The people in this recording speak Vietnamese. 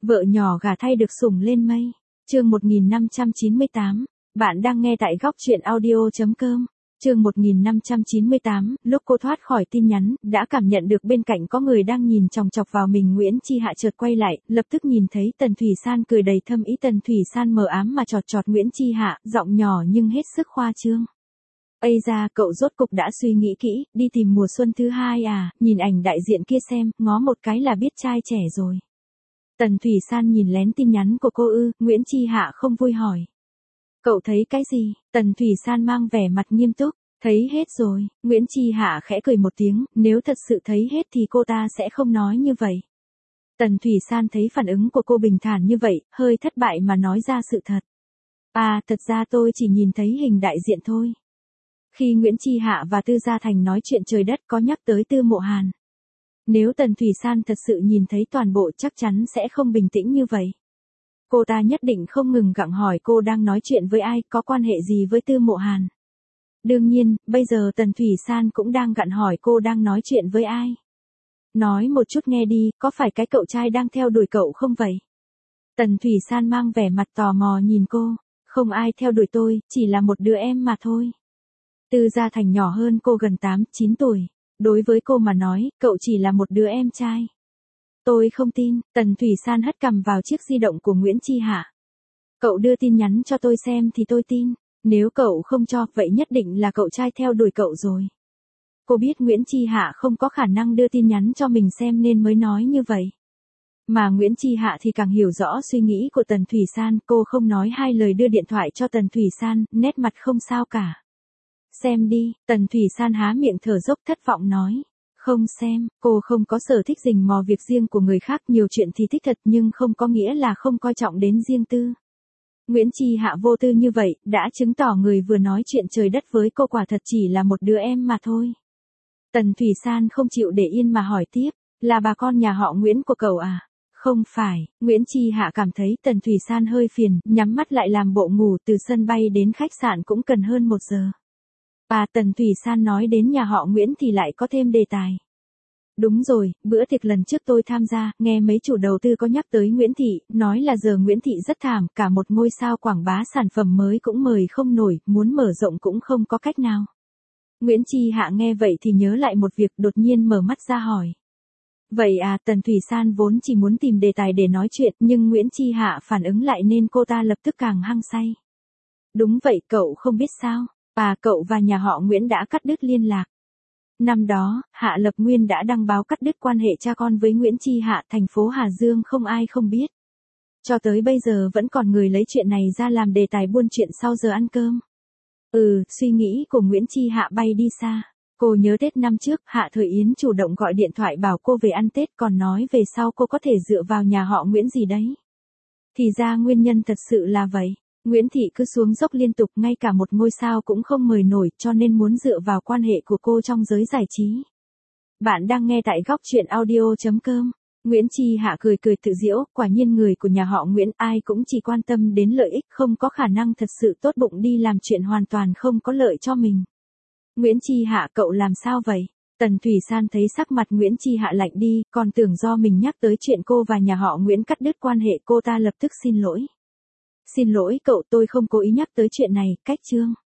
Vợ nhỏ gả thay được sủng lên mây. Chương 1598. Bạn đang nghe tại góc truyện audio.com. Chương 1598, lúc cô thoát khỏi tin nhắn, đã cảm nhận được bên cạnh có người đang nhìn chòng chọc vào mình. Nguyễn Chi Hạ chợt quay lại, lập tức nhìn thấy Tần Thủy San cười đầy thâm ý. Tần Thủy San mờ ám mà chọt chọt Nguyễn Chi Hạ, giọng nhỏ nhưng hết sức khoa trương. Ây da, cậu rốt cục đã suy nghĩ kỹ, đi tìm mùa xuân thứ hai à, nhìn ảnh đại diện kia xem, ngó một cái là biết trai trẻ rồi. Tần Thủy San nhìn lén tin nhắn của cô ư, Nguyễn Chi Hạ không vui hỏi. Cậu thấy cái gì? Tần Thủy San mang vẻ mặt nghiêm túc, thấy hết rồi. Nguyễn Chi Hạ khẽ cười một tiếng, nếu thật sự thấy hết thì cô ta sẽ không nói như vậy. Tần Thủy San thấy phản ứng của cô bình thản như vậy, hơi thất bại mà nói ra sự thật. À, thật ra tôi chỉ nhìn thấy hình đại diện thôi. Khi Nguyễn Chi Hạ và Tư Gia Thành nói chuyện trời đất có nhắc tới Tư Mộ Hàn. Nếu Tần Thủy San thật sự nhìn thấy toàn bộ chắc chắn sẽ không bình tĩnh như vậy. Cô ta nhất định không ngừng gặng hỏi cô đang nói chuyện với ai, có quan hệ gì với Tư Mộ Hàn. Đương nhiên, bây giờ Tần Thủy San cũng đang gặng hỏi cô đang nói chuyện với ai. Nói một chút nghe đi, có phải cái cậu trai đang theo đuổi cậu không vậy? Tần Thủy San mang vẻ mặt tò mò nhìn cô, không ai theo đuổi tôi, chỉ là một đứa em mà thôi. Tư Gia Thành nhỏ hơn cô gần 8-9 tuổi. Đối với cô mà nói, cậu chỉ là một đứa em trai. Tôi không tin. Tần Thủy San hất cằm vào chiếc di động của Nguyễn Chi Hạ. Cậu đưa tin nhắn cho tôi xem thì tôi tin. Nếu cậu không cho, vậy nhất định là cậu trai theo đuổi cậu rồi. Cô biết Nguyễn Chi Hạ không có khả năng đưa tin nhắn cho mình xem nên mới nói như vậy. Mà Nguyễn Chi Hạ thì càng hiểu rõ suy nghĩ của Tần Thủy San, cô không nói hai lời đưa điện thoại cho Tần Thủy San, nét mặt không sao cả. Xem đi, Tần Thủy San há miệng thở dốc thất vọng nói. Không xem, cô không có sở thích rình mò việc riêng của người khác, nhiều chuyện thì thích thật nhưng không có nghĩa là không coi trọng đến riêng tư. Nguyễn Chi Hạ vô tư như vậy, đã chứng tỏ người vừa nói chuyện trời đất với cô quả thật chỉ là một đứa em mà thôi. Tần Thủy San không chịu để yên mà hỏi tiếp, là bà con nhà họ Nguyễn của cậu à? Không phải, Nguyễn Chi Hạ cảm thấy Tần Thủy San hơi phiền, nhắm mắt lại làm bộ ngủ. Từ sân bay đến khách sạn cũng cần hơn 1 giờ. Tần Thủy San nói đến nhà họ Nguyễn thì lại có thêm đề tài. Đúng rồi, bữa tiệc lần trước tôi tham gia, nghe mấy chủ đầu tư có nhắc tới Nguyễn Thị, nói là giờ Nguyễn Thị rất thảm, cả một ngôi sao quảng bá sản phẩm mới cũng mời không nổi, muốn mở rộng cũng không có cách nào. Nguyễn Chi Hạ nghe vậy thì nhớ lại một việc, đột nhiên mở mắt ra hỏi. Vậy à? Tần Thủy San vốn chỉ muốn tìm đề tài để nói chuyện, nhưng Nguyễn Chi Hạ phản ứng lại nên cô ta lập tức càng hăng say. Đúng vậy, cậu không biết sao? Cậu và nhà họ Nguyễn đã cắt đứt liên lạc. Năm đó, Hạ Lập Nguyên đã đăng báo cắt đứt quan hệ cha con với Nguyễn Chi Hạ, thành phố Hà Dương không ai không biết. Cho tới bây giờ vẫn còn người lấy chuyện này ra làm đề tài buôn chuyện sau giờ ăn cơm. Suy nghĩ của Nguyễn Chi Hạ bay đi xa. Cô nhớ Tết năm trước, Hạ Thời Yến chủ động gọi điện thoại bảo cô về ăn Tết, còn nói về sau cô có thể dựa vào nhà họ Nguyễn gì đấy. Thì ra nguyên nhân thật sự là vậy. Nguyễn Thị cứ xuống dốc liên tục, ngay cả một ngôi sao cũng không mời nổi, cho nên muốn dựa vào quan hệ của cô trong giới giải trí. Bạn đang nghe tại góc truyện audio.com. Nguyễn Chi Hạ cười cười tự giễu, quả nhiên người của nhà họ Nguyễn ai cũng chỉ quan tâm đến lợi ích, không có khả năng thật sự tốt bụng đi làm chuyện hoàn toàn không có lợi cho mình. Nguyễn Chi Hạ, cậu làm sao vậy? Tần Thủy San thấy sắc mặt Nguyễn Chi Hạ lạnh đi, còn tưởng do mình nhắc tới chuyện cô và nhà họ Nguyễn cắt đứt quan hệ, cô ta lập tức xin lỗi. Xin lỗi cậu, tôi không cố ý nhắc tới chuyện này, cách chương.